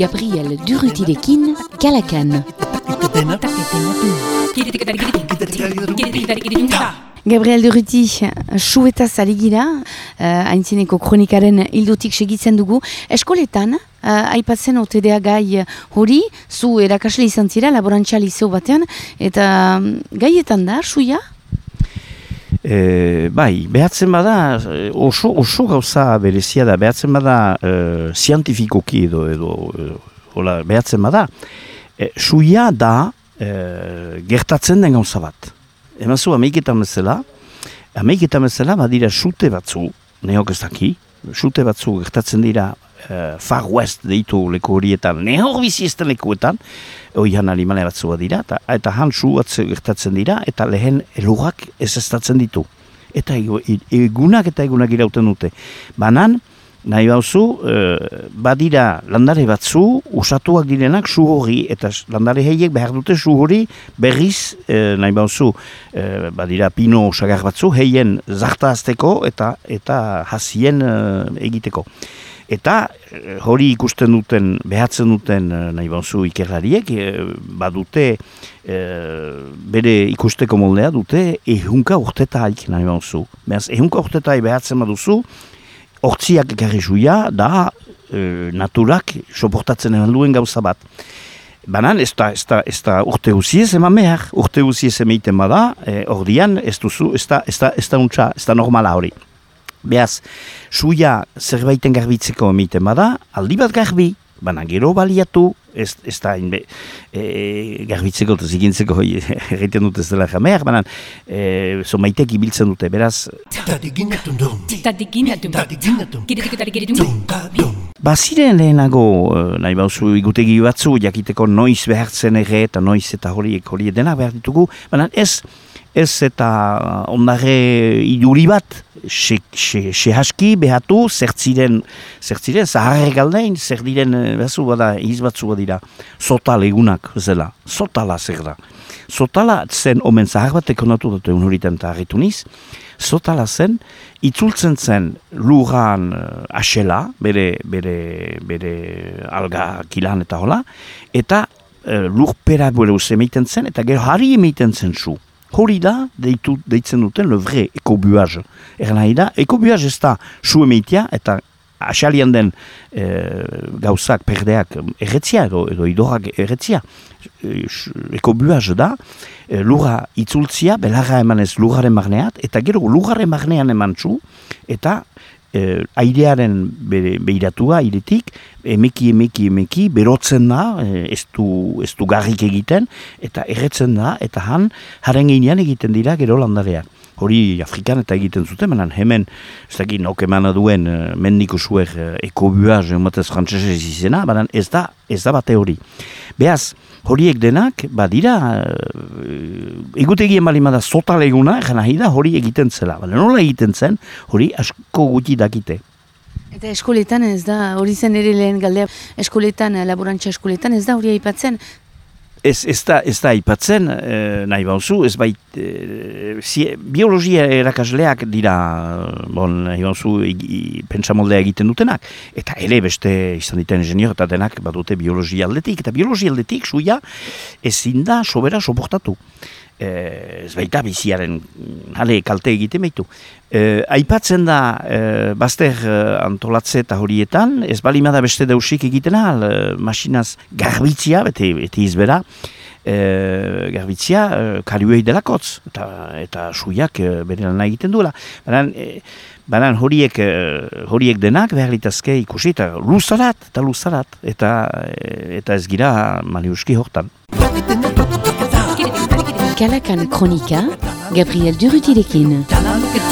Gabriel Durrutirekin, Kalakan. Gabriel Durruti, suetaz ari gira, haintzineko kronikaren hildotik segitzen dugu. Eskoletan, aipatzen otedea gai hori, zu erakasle izan zira, laborantza liceo batean, eta gaietan da, suia? Bai, behatzen bada, oso gauza berezia da, behatzen bada zientifikoki edo behatzen bada, suia da gertatzen den gauza bat. Emazu, ameiketan bezala, badira sute batzu, neok ez daki, sute batzu gertatzen dira Far West deitu leku horietan, nehor bizi ezten lekuetan, oian alimane batzu dira, eta han su batzu gertatzen dira, eta lehen elurrak ezestatzen ditu. Eta egunak irauten dute. Banan, nahi bauzu, badira landare batzu, usatuak direnak su hori, eta landare heiek behar dute su hori berriz, nahi bauzu, badira pino sagar batzu, heien zartazteko eta hasien egiteko. Eta hori ikusten duten, behatzen duten nahi bauzu ikerlariek, badute, bere ikusteko moldea dute, ehunka urtetaik nahi bauzu. Beraz, ehunka urtetaik behatzen baduzu, hortziak ekarri suia da naturak soportatzen duen gauza bat. Banan, ez da urte guziez eman behar, urte guziez emeiten bada, ordian ez da normala hori. Beaz, suia zerbaiten garbitzeko emeiten bada, aldi bat garbi, baina gero baliatu, ez da garbitzeko eta zigintzeko egiten dut ez dela jameak, baina maitek ibiltzen dute, beraz... Baziren lehenago, nahi bauzu igutegi batzu, jakiteko noiz behartzen ere eta noiz eta horiek dena behar ditugu, baina ez eta ondare iduri bat, sehaski behatu, zertziren zaharrek aldein, zer diren, behazu bada, batzu badira, sotal egunak zela, sotala zer da. Sotala zen omen zahar bat ekonatu dute unhoriten eta harritu niz, sotala zen, itzultzen zen lurran asela, bere alga kilan eta hola, eta lurpera bere emeiten zen, eta gero harri emeiten zen zu. Hori da, deitzen duten le vrai ekobuaz. Nahi da, ekobuaz ez da su emeitia, eta asalian den gauzak, perdeak erretzia, edo idorak erretzia. Ekobuaz da, lurra itzultzia, belarra emanez lurraren marneat, eta gero lurraren marnean eman zu, eta airearen behiratua, airetik, emeki, berotzen da, ez du garrik egiten, eta erretzen da, eta haren ginean egiten dira gero landareak. Hori Afrikan eta egiten zuten, menan hemen, ez dakit nok emana duen mendiko zuer ekobuaz, ematez frantzesez izena, baina ez da bate hori. Beaz, horiek denak, badira, egutegien balimada sotal eguna, nahi da hori egiten zela. Nola egiten zen, hori asko guti dakite. Eta eskoletan ez da, hori zen ere lehen galdea, eskoletan, laborantza eskoletan ez da hori aipatzen? Ez da aipatzen, nahi bauzu, ez bait, biologia erakasleak dira, nahi bauzu, pentsamoldea egiten dutenak, eta ere beste izan diten ingenior eta denak badute biologia aldetik, eta biologia aldetik suia ezin da sobera soportatu. Ez baita biziaren kalte egiten behitu. Aipatzen da bazter antolatze eta horietan, ez balimada beste deusik egiten ahal, masinaz garbitzia, beti izbera, garbitzia kariuei delakotz, eta suiak bere lan egiten duela. Baina horiek denak behar litazke ikusi, eta luzarat, eta ez gira maniuski hortan. Kalakan kronika, Gabriel Durrutirekin.